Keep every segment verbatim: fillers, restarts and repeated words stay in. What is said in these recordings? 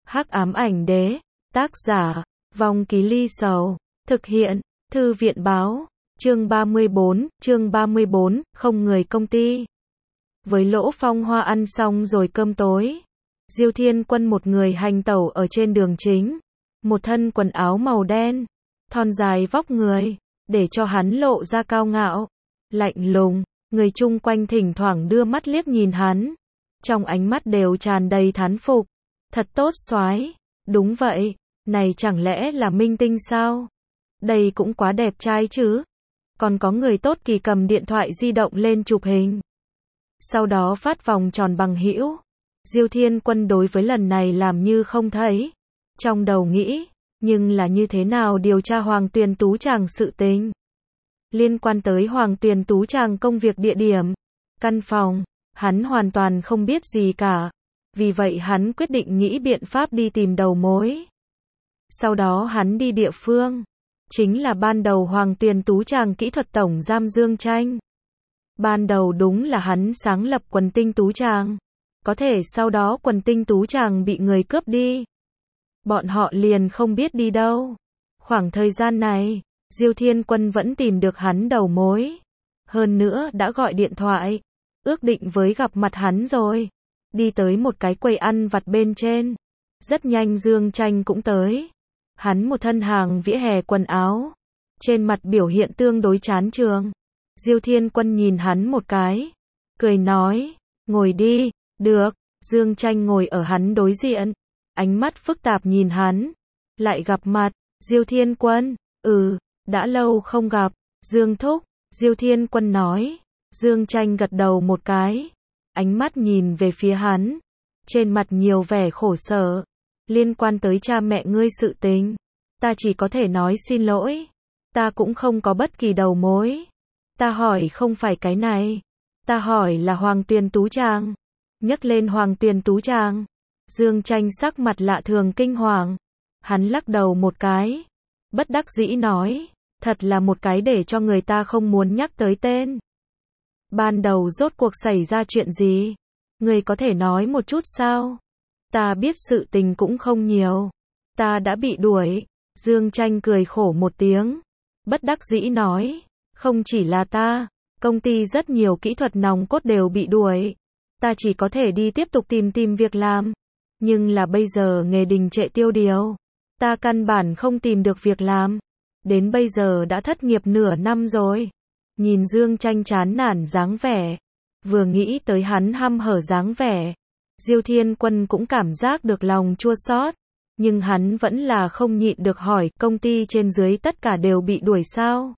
Hắc ám ảnh đế, tác giả, Vong Ký Ly Sầu, thực hiện, Thư viện báo, chương ba mươi bốn, chương ba mươi bốn, không người công ty. Với Lỗ Phong Hoa ăn xong rồi cơm tối, Diêu Thiên Quân một người hành tẩu ở trên đường chính, một thân quần áo màu đen, thon dài vóc người, để cho hắn lộ ra cao ngạo, lạnh lùng, người chung quanh thỉnh thoảng đưa mắt liếc nhìn hắn, trong ánh mắt đều tràn đầy thán phục, thật tốt soái, đúng vậy, này chẳng lẽ là minh tinh sao? Đây cũng quá đẹp trai chứ. Còn có người tốt kỳ cầm điện thoại di động lên chụp hình. Sau đó phát vòng tròn bằng hữu. Diêu Thiên Quân đối với lần này làm như không thấy. Trong đầu nghĩ, nhưng là như thế nào điều tra Hoàng Tuyền Tú Tràng sự tình. Liên quan tới Hoàng Tuyền Tú Tràng công việc địa điểm, căn phòng, hắn hoàn toàn không biết gì cả. Vì vậy hắn quyết định nghĩ biện pháp đi tìm đầu mối. Sau đó hắn đi địa phương, chính là ban đầu Hoàng Tuyền Tú Tràng kỹ thuật tổng giam Dương Tranh. Ban đầu đúng là hắn sáng lập quần tinh Tú Tràng. Có thể sau đó quần tinh Tú Tràng bị người cướp đi. Bọn họ liền không biết đi đâu. Khoảng thời gian này, Diêu Thiên Quân vẫn tìm được hắn đầu mối. Hơn nữa đã gọi điện thoại, ước định với gặp mặt hắn rồi. Đi tới một cái quầy ăn vặt bên trên. Rất nhanh Dương Tranh cũng tới. Hắn một thân hàng vỉa hè quần áo. Trên mặt biểu hiện tương đối chán trường. Diêu Thiên Quân nhìn hắn một cái. Cười nói, ngồi đi, được. Dương Tranh ngồi ở hắn đối diện. Ánh mắt phức tạp nhìn hắn. Lại gặp mặt, Diêu Thiên Quân, ừ, đã lâu không gặp. Dương Thúc, Diêu Thiên Quân nói. Dương Tranh gật đầu một cái. Ánh mắt nhìn về phía hắn. Trên mặt nhiều vẻ khổ sở. Liên quan tới cha mẹ ngươi sự tình. Ta chỉ có thể nói xin lỗi. Ta cũng không có bất kỳ đầu mối. Ta hỏi không phải cái này. Ta hỏi là Hoàng Tuyền Tú Tràng. Nhắc lên Hoàng Tuyền Tú Tràng. Dương Tranh sắc mặt lạ thường kinh hoàng. Hắn lắc đầu một cái. Bất đắc dĩ nói. Thật là một cái để cho người ta không muốn nhắc tới tên. Ban đầu rốt cuộc xảy ra chuyện gì? Ngươi có thể nói một chút sao? Ta biết sự tình cũng không nhiều. Ta đã bị đuổi. Dương Tranh cười khổ một tiếng. Bất đắc dĩ nói. Không chỉ là ta. Công ty rất nhiều kỹ thuật nòng cốt đều bị đuổi. Ta chỉ có thể đi tiếp tục tìm tìm việc làm. Nhưng là bây giờ nghề đình trệ tiêu điều. Ta căn bản không tìm được việc làm. Đến bây giờ đã thất nghiệp nửa năm rồi. Nhìn Dương Tranh chán nản dáng vẻ. Vừa nghĩ tới hắn hăm hở dáng vẻ. Diêu Thiên Quân cũng cảm giác được lòng chua xót. Nhưng hắn vẫn là không nhịn được hỏi công ty trên dưới tất cả đều bị đuổi sao?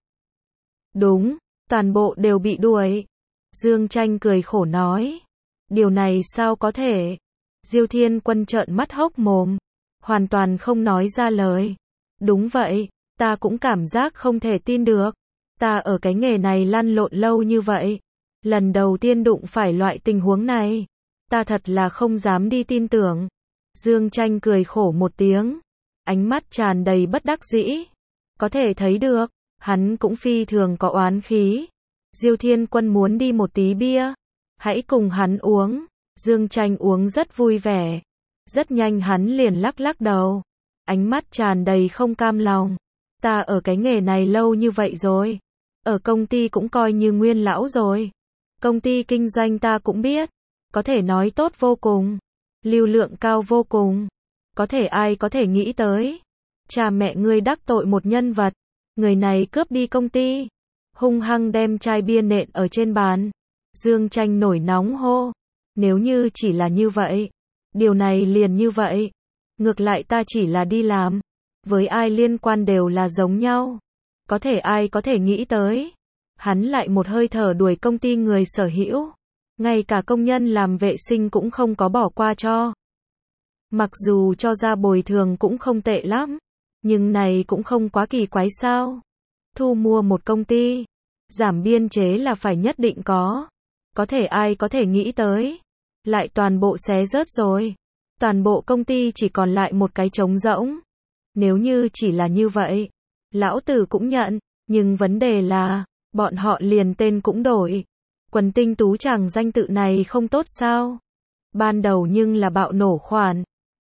Đúng, toàn bộ đều bị đuổi. Dương Tranh cười khổ nói. Điều này sao có thể? Diêu Thiên Quân trợn mắt hốc mồm. Hoàn toàn không nói ra lời. Đúng vậy, ta cũng cảm giác không thể tin được. Ta ở cái nghề này lăn lộn lâu như vậy. Lần đầu tiên đụng phải loại tình huống này. Ta thật là không dám đi tin tưởng. Dương Tranh cười khổ một tiếng. Ánh mắt tràn đầy bất đắc dĩ. Có thể thấy được, hắn cũng phi thường có oán khí. Diêu Thiên Quân muốn đi một tí bia. Hãy cùng hắn uống. Dương Tranh uống rất vui vẻ. Rất nhanh hắn liền lắc lắc đầu. Ánh mắt tràn đầy không cam lòng. Ta ở cái nghề này lâu như vậy rồi. Ở công ty cũng coi như nguyên lão rồi. Công ty kinh doanh ta cũng biết. Có thể nói tốt vô cùng. Lưu lượng cao vô cùng. Có thể ai có thể nghĩ tới. Cha mẹ ngươi đắc tội một nhân vật. Người này cướp đi công ty. Hung hăng đem chai bia nện ở trên bàn. Dương Tranh nổi nóng hô. Nếu như chỉ là như vậy. Điều này liền như vậy. Ngược lại ta chỉ là đi làm. Với ai liên quan đều là giống nhau. Có thể ai có thể nghĩ tới. Hắn lại một hơi thở đuổi công ty người sở hữu. Ngay cả công nhân làm vệ sinh cũng không có bỏ qua cho. Mặc dù cho ra bồi thường cũng không tệ lắm. Nhưng này cũng không quá kỳ quái sao. Thu mua một công ty. Giảm biên chế là phải nhất định có. Có thể ai có thể nghĩ tới. Lại toàn bộ xé rớt rồi. Toàn bộ công ty chỉ còn lại một cái trống rỗng. Nếu như chỉ là như vậy. Lão tử cũng nhận. Nhưng vấn đề là. Bọn họ liền tên cũng đổi. Quần tinh Tú Tràng danh tự này không tốt sao? Ban đầu nhưng là bạo nổ khoản.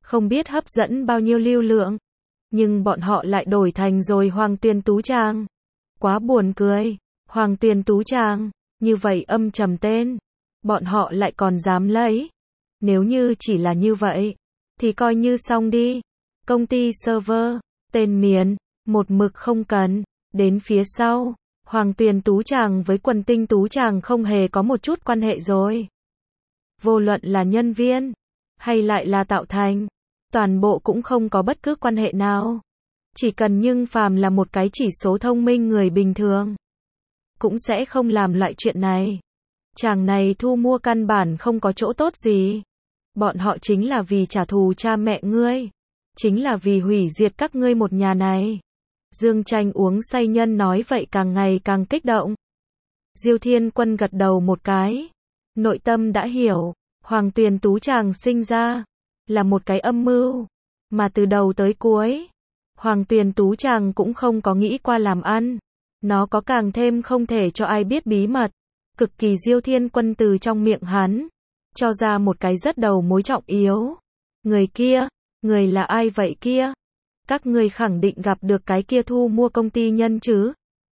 không biết hấp dẫn bao nhiêu lưu lượng. Nhưng bọn họ lại đổi thành rồi Hoàng Tuyền Tú Trang. Quá buồn cười, Hoàng Tuyền Tú Trang, như vậy âm trầm tên, bọn họ lại còn dám lấy. Nếu như chỉ là như vậy, thì coi như xong đi. Công ty server, tên miền, một mực không cần. Đến phía sau, Hoàng Tuyền Tú Tràng với Quần Tinh Tú Tràng không hề có một chút quan hệ rồi. Vô luận là nhân viên, hay lại là tạo thành, toàn bộ cũng không có bất cứ quan hệ nào. Chỉ cần nhưng phàm là một cái chỉ số thông minh người bình thường, cũng sẽ không làm loại chuyện này. Chàng này thu mua căn bản không có chỗ tốt gì. Bọn họ chính là vì trả thù cha mẹ ngươi. Chính là vì hủy diệt các ngươi một nhà này. Dương Tranh uống say nhân nói vậy càng ngày càng kích động. Diêu Thiên Quân gật đầu một cái. Nội tâm đã hiểu, Hoàng Tuyền Tú Tràng sinh ra là một cái âm mưu. Mà từ đầu tới cuối, Hoàng Tuyền Tú Tràng cũng không có nghĩ qua làm ăn. Nó có càng thêm không thể cho ai biết bí mật. Cực kỳ Diêu Thiên Quân từ trong miệng hắn cho ra một cái rất đầu mối trọng yếu. Người kia, người là ai vậy kia? Các ngươi khẳng định gặp được cái kia thu mua công ty nhân chứ?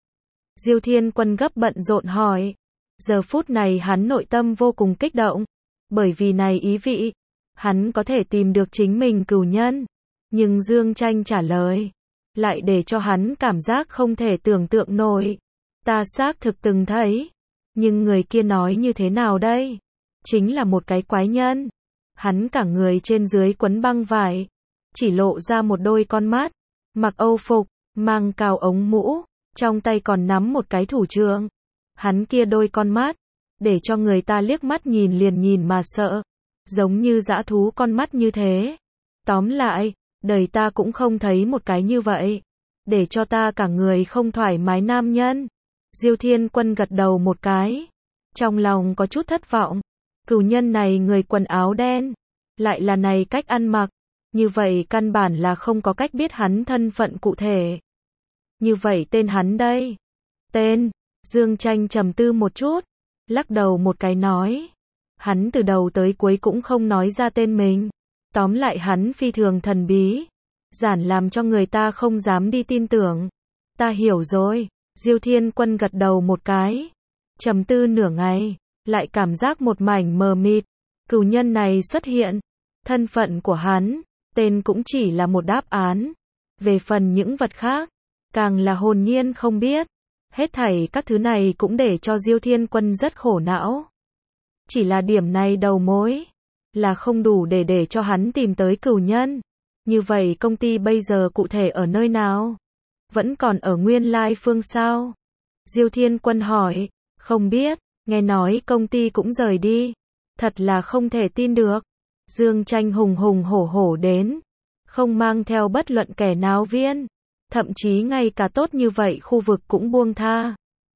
Diêu Thiên Quân gấp bận rộn hỏi. Giờ phút này hắn nội tâm vô cùng kích động. Bởi vì này ý vị, hắn có thể tìm được chính mình cửu nhân. Nhưng Dương Tranh trả lời, lại để cho hắn cảm giác không thể tưởng tượng nổi. Ta xác thực từng thấy. Nhưng người kia nói như thế nào đây? Chính là một cái quái nhân. Hắn cả người trên dưới quấn băng vải, chỉ lộ ra một đôi con mắt, mặc âu phục, mang cao ống mũ, trong tay còn nắm một cái thủ trượng. Hắn kia đôi con mắt, để cho người ta liếc mắt nhìn liền nhìn mà sợ, giống như dã thú con mắt như thế. Tóm lại, đời ta cũng không thấy một cái như vậy, để cho ta cả người không thoải mái nam nhân. Diêu Thiên Quân gật đầu một cái, trong lòng có chút thất vọng. Cửu nhân này người quần áo đen, lại là này cách ăn mặc, như vậy căn bản là không có cách biết hắn thân phận cụ thể. Như vậy tên hắn đây? Tên? Dương Tranh trầm tư một chút, lắc đầu một cái nói. Hắn từ đầu tới cuối cũng không nói ra tên mình. Tóm lại hắn phi thường thần bí, giản làm cho người ta không dám đi tin tưởng. Ta hiểu rồi. Diêu Thiên Quân gật đầu một cái, trầm tư nửa ngày, lại cảm giác một mảnh mờ mịt. Cửu nhân này xuất hiện, thân phận của hắn, tên cũng chỉ là một đáp án. Về phần những vật khác, càng là hồn nhiên không biết. Hết thảy các thứ này cũng để cho Diêu Thiên Quân rất khổ não. Chỉ là điểm này đầu mối, là không đủ để để cho hắn tìm tới cửu nhân. Như vậy công ty bây giờ cụ thể ở nơi nào? Vẫn còn ở nguyên lai phương sao? Diêu Thiên Quân hỏi. Không biết, nghe nói công ty cũng rời đi. Thật là không thể tin được. Dương Tranh hùng hùng hổ hổ đến, không mang theo bất luận kẻ nào viên. Thậm chí ngay cả tốt như vậy khu vực cũng buông tha.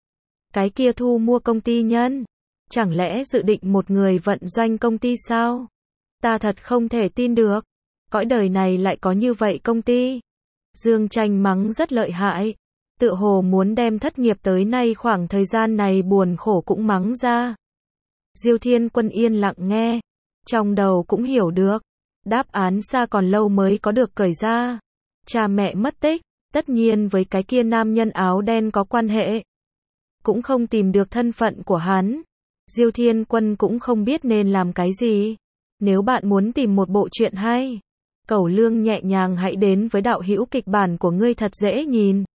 Cái kia thu mua công ty nhân, chẳng lẽ dự định một người vận doanh công ty sao? Ta thật không thể tin được. Cõi đời này lại có như vậy công ty. Dương Tranh mắng rất lợi hại, tựa hồ muốn đem thất nghiệp tới nay khoảng thời gian này buồn khổ cũng mắng ra. Diêu Thiên Quân yên lặng nghe, trong đầu cũng hiểu được, đáp án xa còn lâu mới có được cởi ra. Cha mẹ mất tích, tất nhiên với cái kia nam nhân áo đen có quan hệ. Cũng không tìm được thân phận của hắn. Diêu Thiên Quân cũng không biết nên làm cái gì. Nếu bạn muốn tìm một bộ truyện hay, Cẩu Lương nhẹ nhàng hãy đến với đạo hữu kịch bản của ngươi thật dễ nhìn.